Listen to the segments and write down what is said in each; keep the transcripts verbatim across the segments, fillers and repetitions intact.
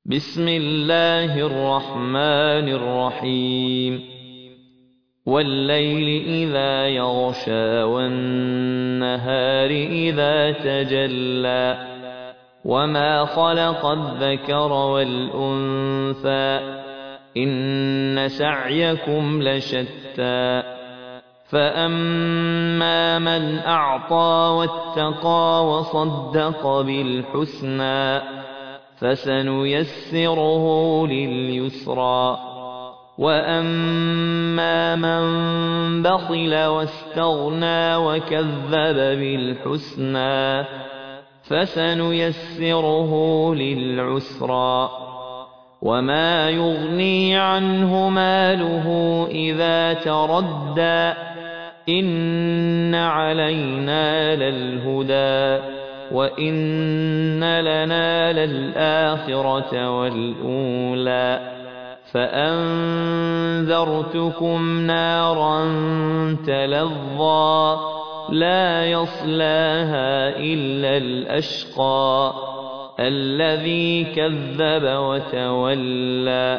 بسم الله الرحمن الرحيم والليل إذا يغشى والنهار إذا تجلى وما خلق الذكر والأنثى إن سعيكم لشتى فأما من أعطى واتقى وصدق بالحسنى فسنيسره لليسرى وأما من بخل واستغنى وكذب بالحسنى فسنيسره للعسرى وما يغني عنه ماله إذا تردى إن علينا للهدى وإن لنا للآخرة والأولى فأنذرتكم نارا تلظى لا يصلاها إلا الأشقى الذي كذب وتولى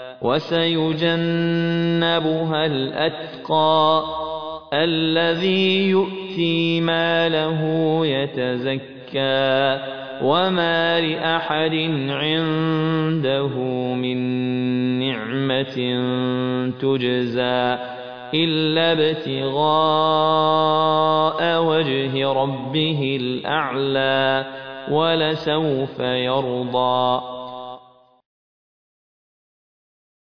وسيجنبها الأتقى الذي يؤتي ماله يتزكى وما لأحد عنده من نعمة تجزى إلا ابتغاء وجه ربه الأعلى ولسوف يرضى